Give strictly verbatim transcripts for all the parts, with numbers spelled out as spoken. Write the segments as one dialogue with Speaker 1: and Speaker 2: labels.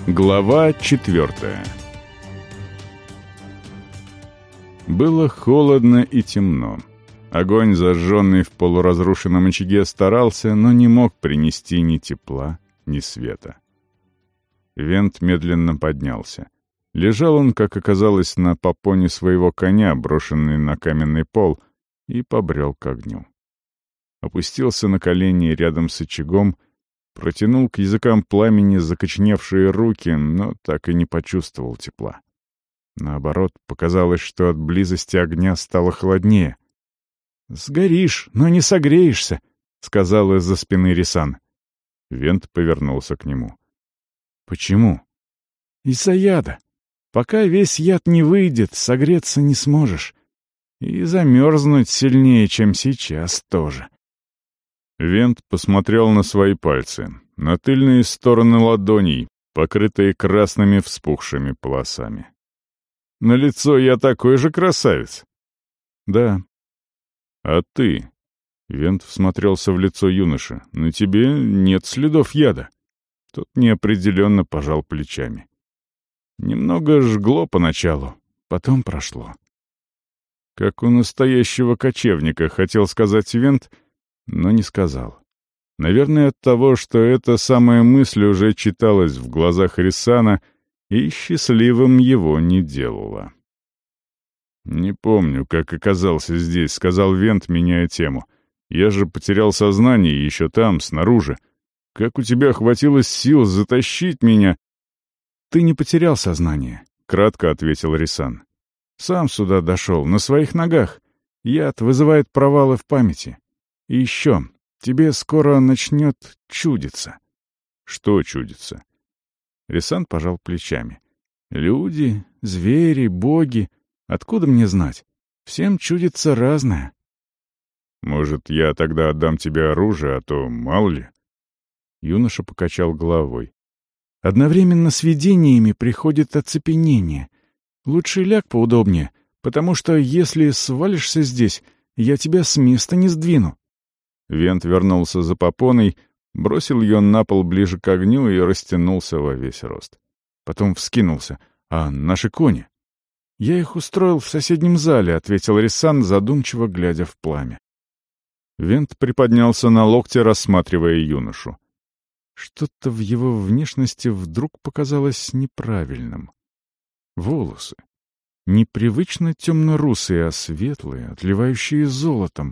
Speaker 1: Глава четвертая. Было холодно и темно. Огонь, зажженный в полуразрушенном очаге, старался, но не мог принести ни тепла, ни света. Вент медленно поднялся. Лежал он, как оказалось, на попоне своего коня, брошенный на каменный пол, и побрел к огню. Опустился на колени рядом с очагом, протянул к языкам пламени закоченевшие руки, но так и не почувствовал тепла. Наоборот, показалось, что от близости огня стало холоднее. «Сгоришь, но не согреешься», — сказал из-за спины Рисан. Вент повернулся к нему. «Почему?» «Из-за яда. Пока весь яд не выйдет, согреться не сможешь. И замерзнуть сильнее, чем сейчас, тоже». Вент посмотрел на свои пальцы, на тыльные стороны ладоней, покрытые красными вспухшими полосами. «На лицо я такой же красавец?» «Да». «А ты?» Вент всмотрелся в лицо юноши. «На тебе нет следов яда». Тот неопределенно пожал плечами. «Немного жгло поначалу, потом прошло». «Как у настоящего кочевника», — хотел сказать Вент, но не сказал. Наверное, от того, что эта самая мысль уже читалась в глазах Рисана и счастливым его не делала. «Не помню, как оказался здесь», — сказал Вент, меняя тему. «Я же потерял сознание еще там, снаружи. Как у тебя хватило сил затащить меня?» «Ты не потерял сознание», — кратко ответил Рисан. «Сам сюда дошел, на своих ногах. Яд вызывает провалы в памяти. И еще, тебе скоро начнет чудиться». «Что чудится?» Рисан пожал плечами. «Люди, звери, боги. Откуда мне знать? Всем чудится разное». «Может, я тогда отдам тебе оружие, а то мало ли?» Юноша покачал головой. «Одновременно с видениями приходит оцепенение. Лучше ляг поудобнее, потому что если свалишься здесь, я тебя с места не сдвину». Вент вернулся за попоной, бросил ее на пол ближе к огню и растянулся во весь рост. Потом вскинулся. «А наши кони?» «Я их устроил в соседнем зале», — ответил Рисан, задумчиво глядя в пламя. Вент приподнялся на локте, рассматривая юношу. Что-то в его внешности вдруг показалось неправильным. Волосы. Непривычно темно-русые, а светлые, отливающие золотом.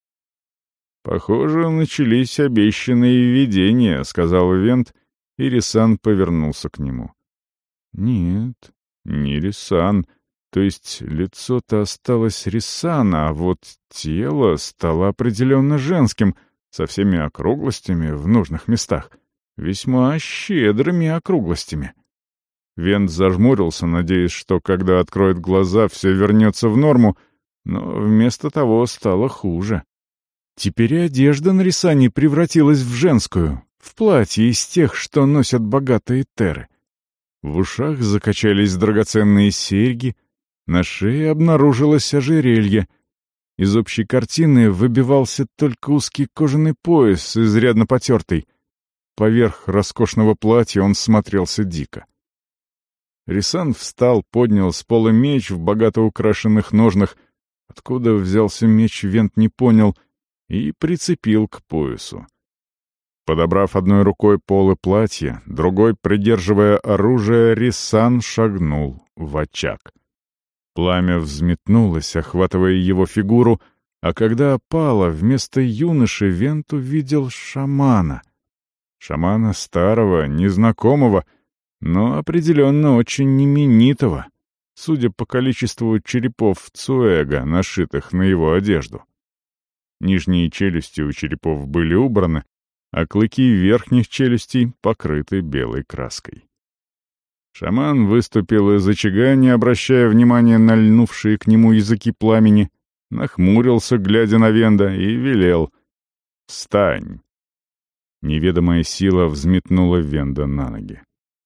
Speaker 1: «Похоже, начались обещанные видения», — сказал Вент, и Рисан повернулся к нему. «Нет, не Рисан. То есть лицо-то осталось Рисана, а вот тело стало определенно женским, со всеми округлостями в нужных местах. Весьма щедрыми округлостями». Вент зажмурился, надеясь, что когда откроет глаза, все вернется в норму, но вместо того стало хуже. Теперь и одежда на Рисане превратилась в женскую, в платье из тех, что носят богатые теры. В ушах закачались драгоценные серьги, на шее обнаружилось ожерелье. Из общей картины выбивался только узкий кожаный пояс, изрядно потертый. Поверх роскошного платья он смотрелся дико. Рисан встал, поднял с пола меч в богато украшенных ножнах. Откуда взялся меч, Вент не понял, и прицепил к поясу. Подобрав одной рукой полы платья, другой, придерживая оружие, Рисан шагнул в очаг. Пламя взметнулось, охватывая его фигуру, а когда опало, вместо юноши Вент увидел шамана. Шамана старого, незнакомого, но определенно очень именитого, судя по количеству черепов цуэга, нашитых на его одежду. Нижние челюсти у черепов были убраны, а клыки верхних челюстей покрыты белой краской. Шаман выступил из очага, не обращая внимания на льнувшие к нему языки пламени, нахмурился, глядя на Венда, и велел: «Встань!» Неведомая сила взметнула Венда на ноги.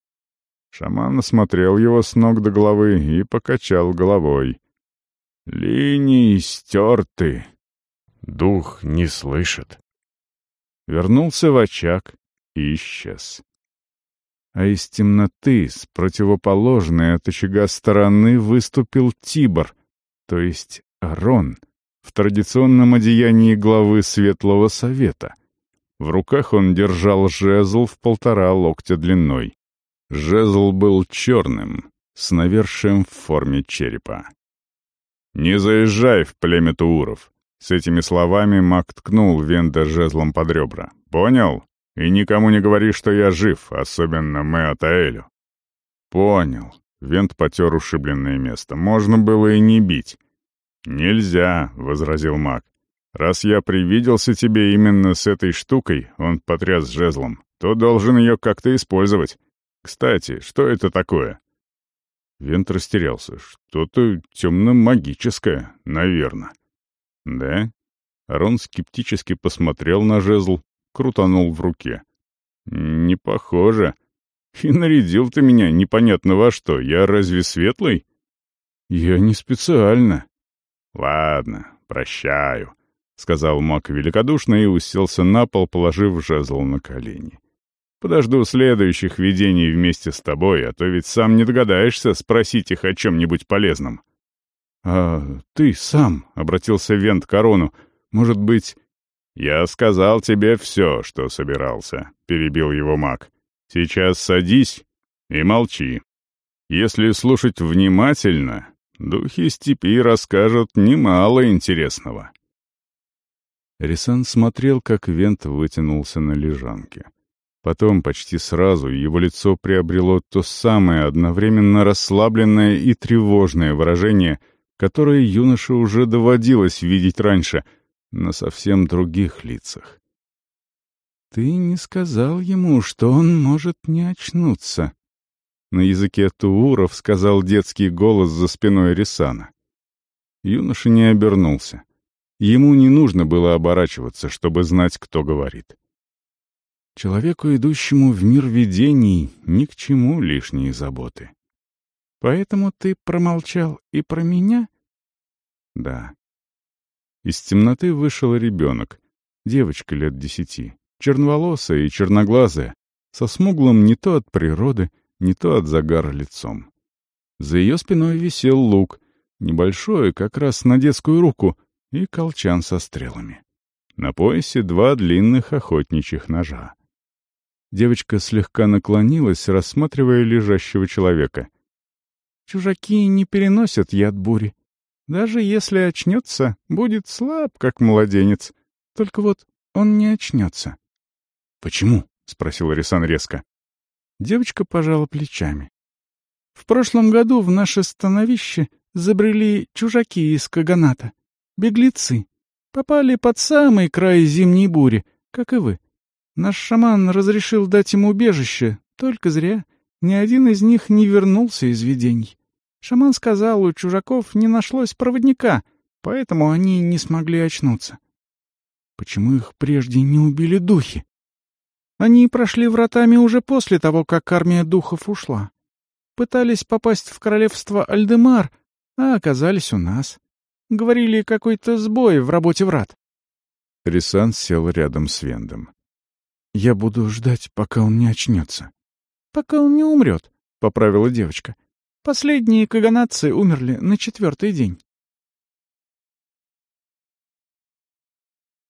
Speaker 1: Шаман осмотрел его с ног до головы и покачал головой. «Линии стерты. Дух не слышит». Вернулся в очаг и исчез. а из темноты, с противоположной от очага стороны, выступил Тибор, то есть Арон, в традиционном одеянии главы Светлого Совета. В руках он держал жезл в полтора локтя длиной. Жезл был черным, с навершием в форме черепа. «Не заезжай в племя Тууров!» С этими словами маг ткнул Венда жезлом под ребра. «Понял? И никому не говори, что я жив, особенно Меатаэлю». «Понял». Вент потер ушибленное место. «Можно было и не бить». «Нельзя», — возразил маг. «Раз я привиделся тебе именно с этой штукой», — он потряс жезлом, — «то должен ее как-то использовать. Кстати, что это такое?» Вент растерялся. «Что-то темно-магическое, наверное». «Да?» Арон скептически посмотрел на жезл, крутанул в руке. «Не похоже. И нарядил ты меня непонятно во что. Я разве светлый?» «Я не специально». «Ладно, прощаю», — сказал маг великодушно и уселся на пол, положив жезл на колени. «Подожду следующих видений вместе с тобой, а то ведь сам не догадаешься спросить их о чем-нибудь полезном». «А ты сам», — обратился Вент к Арону, — «может быть...» «Я сказал тебе все, что собирался», — перебил его маг. «Сейчас садись и молчи. Если слушать внимательно, духи степи расскажут немало интересного». Рисан смотрел, как Вент вытянулся на лежанке. Потом, почти сразу, его лицо приобрело то самое одновременно расслабленное и тревожное выражение, которое юноше уже доводилось видеть раньше, на совсем других лицах. «Ты не сказал ему, что он может не очнуться», — на языке тууров сказал детский голос за спиной Рисана. Юноша не обернулся. Ему не нужно было оборачиваться, чтобы знать, кто говорит. Человеку, идущему в мир видений, ни к чему лишние заботы. «Поэтому ты промолчал и про меня?» «Да». Из темноты вышел ребенок, девочка лет десяти, черноволосая и черноглазая, со смуглым не то от природы, не то от загара лицом. За ее спиной висел лук, небольшой, как раз на детскую руку, и колчан со стрелами. На поясе два длинных охотничьих ножа. Девочка слегка наклонилась, рассматривая лежащего человека. «Чужаки не переносят яд бури. Даже если очнется, будет слаб, как младенец. Только вот он не очнется». «Почему?» — спросил Рисан резко. Девочка пожала плечами. «В прошлом году в наше становище забрели чужаки из Каганата. Беглецы. Попали под самый край зимней бури, как и вы. Наш шаман разрешил дать им убежище, только зря. Ни один из них не вернулся из видений. Шаман сказал, у чужаков не нашлось проводника, поэтому они не смогли очнуться. Почему их прежде не убили духи? Они прошли вратами уже после того, как армия духов ушла. Пытались попасть в королевство Альдемар, а оказались у нас. Говорили, какой-то сбой в работе врат». Рисан сел рядом с Вендом. «Я буду ждать, пока он не очнется». «Пока он не умрет», — поправила девочка. «Последние каганатцы умерли на четвертый день».